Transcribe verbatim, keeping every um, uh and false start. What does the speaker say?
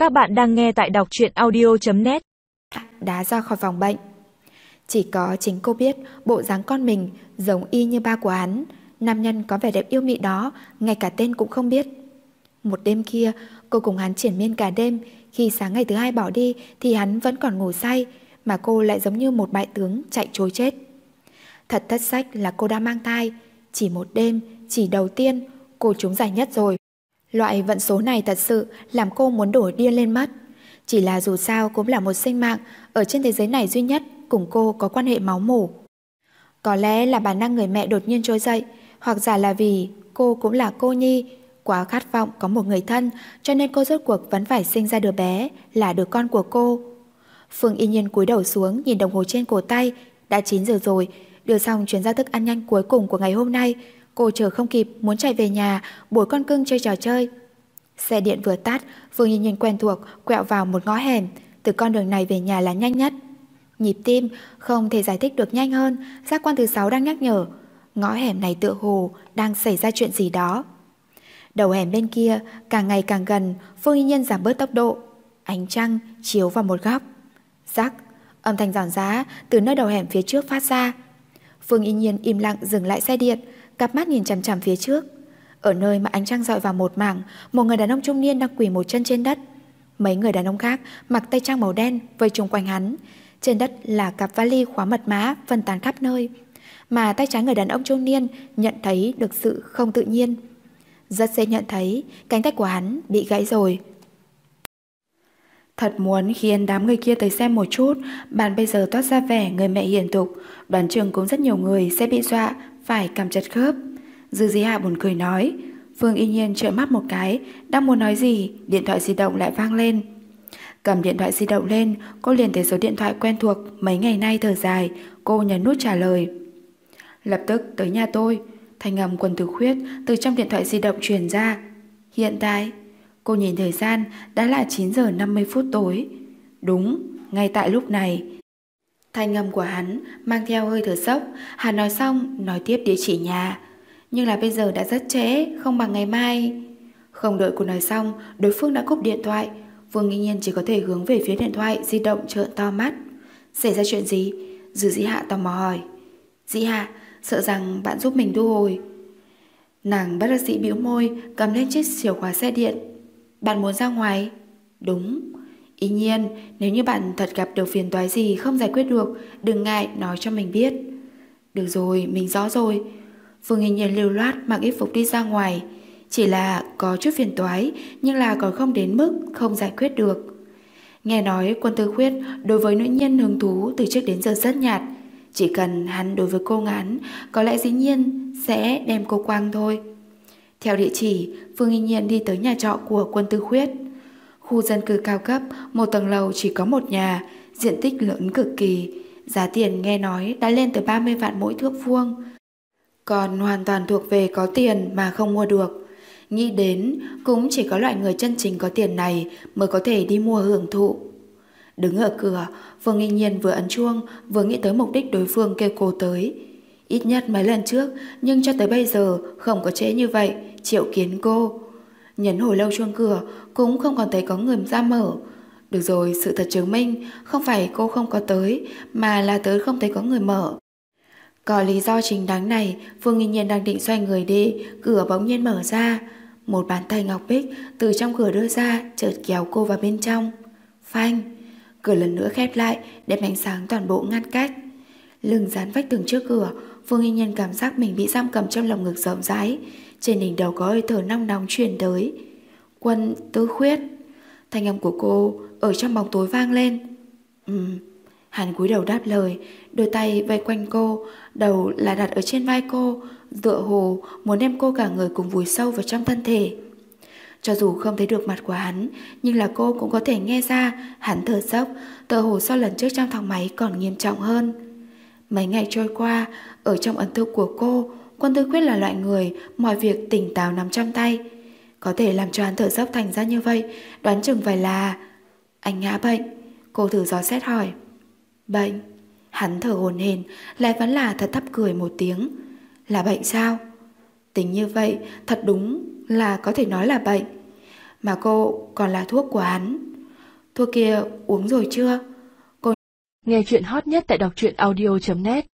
Các bạn đang nghe tại đọc truyện audio chấm net. Đá ra khỏi phòng bệnh. Chỉ có chính cô biết bộ dáng con mình giống y như ba của hắn. Nam nhân có vẻ đẹp yêu mị đó, ngay cả tên cũng không biết. Một đêm kia, cô cùng hắn triển miên cả đêm. Khi sáng ngày thứ hai bỏ đi thì hắn vẫn còn ngủ say, mà cô lại giống như một bại tướng chạy trối chết. Thật thất sách là cô đã mang thai. Chỉ một đêm, chỉ đầu tiên, cô trúng giải nhất rồi. Loại vận số này thật sự làm cô muốn đổ điên lên mất. Chỉ là dù sao cũng là một sinh mạng ở trên thế giới này duy nhất cùng cô có quan hệ máu mủ. Có lẽ là bản năng người mẹ đột nhiên trỗi dậy, hoặc giả là vì cô cũng là cô nhi, quá khát vọng có một người thân, cho nên cô rốt cuộc vẫn phải sinh ra đứa bé, là đứa con của cô. Phương Y Nhiên cúi đầu xuống nhìn đồng hồ trên cổ tay. Đã chín giờ rồi. Đưa xong chuyến ra thức ăn nhanh cuối cùng của ngày hôm nay, cô chờ không kịp muốn chạy về nhà bồi con cưng chơi trò chơi. Xe điện vừa tắt, Phương Y Nhiên quen thuộc quẹo vào một ngõ hẻm. Từ con đường này về nhà là nhanh nhất. Nhịp tim không thể giải thích được nhanh hơn. Giác quan thứ sáu đang nhắc nhở ngõ hẻm này tựa hồ đang xảy ra chuyện gì đó. Đầu hẻm bên kia càng ngày càng gần. Phương Y Nhiên giảm bớt tốc độ. Ánh trăng chiếu vào một góc. Rắc, âm thanh giòn giã từ nơi đầu hẻm phía trước phát ra. Phương Y Nhiên im lặng dừng lại xe điện, cặp mắt nhìn chằm chằm phía trước. Ở nơi mà ánh trăng dọi vào một mảng, một người đàn ông trung niên đang quỳ một chân trên đất. Mấy người đàn ông khác mặc tây trang màu đen vây chung quanh hắn. Trên đất là cặp vali khóa mật mã phân tán khắp nơi, mà tay trái người đàn ông trung niên nhận thấy được sự không tự nhiên. Rất dễ nhận thấy cánh tay của hắn bị gãy rồi. Thật muốn khiến đám người kia tới xem một chút. Bạn bây giờ toát ra vẻ người mẹ hiền thục, đoán chừng cũng rất nhiều người sẽ bị dọa phải cầm chặt khớp. Dư Dĩ Hạ buồn cười nói. Phương Y Nhiên trợn mắt một cái, đang muốn nói gì, điện thoại di động lại vang lên. Cầm điện thoại di động lên, cô liền thấy số điện thoại quen thuộc mấy ngày nay thở dài. Cô nhấn nút trả lời. Lập tức tới nhà tôi. Thanh âm Quân Tử Khuyết từ trong điện thoại di động truyền ra. Hiện tại cô nhìn thời gian đã là chín giờ năm mươi phút tối. Đúng, ngay tại lúc này. Thanh âm của hắn mang theo hơi thở sốc. Hắn nói xong nói tiếp địa chỉ nhà. Nhưng là bây giờ đã rất trễ, không bằng ngày mai. Không đợi cô nói xong, đối phương đã cúp điện thoại. Phương Y Nhiên chỉ có thể hướng về phía điện thoại di động trợn to mắt. Xảy ra chuyện gì? Dư Dĩ Hạ tò mò hỏi. Dĩ Hạ, sợ rằng bạn giúp mình thu hồi. Nàng bất đắc dĩ bĩu môi, cầm lên chiếc chìa khóa xe điện. Bạn muốn ra ngoài? Đúng. Y Nhiên, nếu như bạn thật gặp được phiền toái gì không giải quyết được, đừng ngại nói cho mình biết. Được rồi, mình rõ rồi. Phương Y Nhiên lưu loát mặc y phục đi ra ngoài. Chỉ là có chút phiền toái, nhưng là còn không đến mức không giải quyết được. Nghe nói Quân Tư Khuyết đối với nữ nhân hứng thú từ trước đến giờ rất nhạt. Chỉ cần hắn đối với cô ngán, có lẽ dĩ nhiên sẽ đem cô quăng thôi. Theo địa chỉ, Phương Y Nhiên đi tới nhà trọ của Quân Tư Khuyết. Khu dân cư cao cấp, một tầng lầu chỉ có một nhà, diện tích lớn cực kỳ. Giá tiền nghe nói đã lên tới ba mươi vạn mỗi thước vuông. Còn hoàn toàn thuộc về có tiền mà không mua được. Nghĩ đến cũng chỉ có loại người chân chính có tiền này mới có thể đi mua hưởng thụ. Đứng ở cửa, Phương Y Nhiên vừa ấn chuông vừa nghĩ tới mục đích đối phương kêu cô tới. Ít nhất mấy lần trước, nhưng cho tới bây giờ không có trễ như vậy triệu kiến cô. Nhấn hồi lâu chuông cửa cũng không còn thấy có người ra mở. Được rồi, sự thật chứng minh không phải cô không có tới, mà là tới không thấy có người mở. Có lý do chính đáng này, Phương Y Nhiên đang định xoay người đi, cửa bỗng nhiên mở ra. Một bàn tay ngọc bích từ trong cửa đưa ra, chợt kéo cô vào bên trong. Phanh, cửa lần nữa khép lại, đem ánh sáng toàn bộ ngăn cách. Lưng dán vách tường trước cửa, Phương Y Nhiên cảm giác mình bị giam cầm trong lồng ngực rộng rãi. Trên đỉnh đầu có hơi thở nóng nóng truyền tới. Quân Tư Khuyết. Thanh âm của cô ở trong bóng tối vang lên. Ừm. Hắn cúi đầu đáp lời, đôi tay vây quanh cô, đầu là đặt ở trên vai cô, tựa hồ muốn đem cô cả người cùng vùi sâu vào trong thân thể. Cho dù không thấy được mặt của hắn, nhưng là cô cũng có thể nghe ra hắn thở dốc, tựa hồ so lần trước trong thang máy còn nghiêm trọng hơn. Mấy ngày trôi qua, ở trong ấn tượng của cô, Quân Tư Khuyết là loại người mọi việc tỉnh táo nắm trong tay. Có thể làm cho hắn thở dốc thành ra như vậy, đoán chừng phải là anh ngã bệnh. Cô thử dò xét hỏi. Bệnh? Hắn thở hổn hển, lại vẫn là thật thấp cười một tiếng. Là bệnh sao? Tính như vậy, thật đúng là có thể nói là bệnh. Mà cô còn là thuốc của hắn. Thuốc kia uống rồi chưa? Nghe chuyện hot nhất tại đọc truyện audio chấm net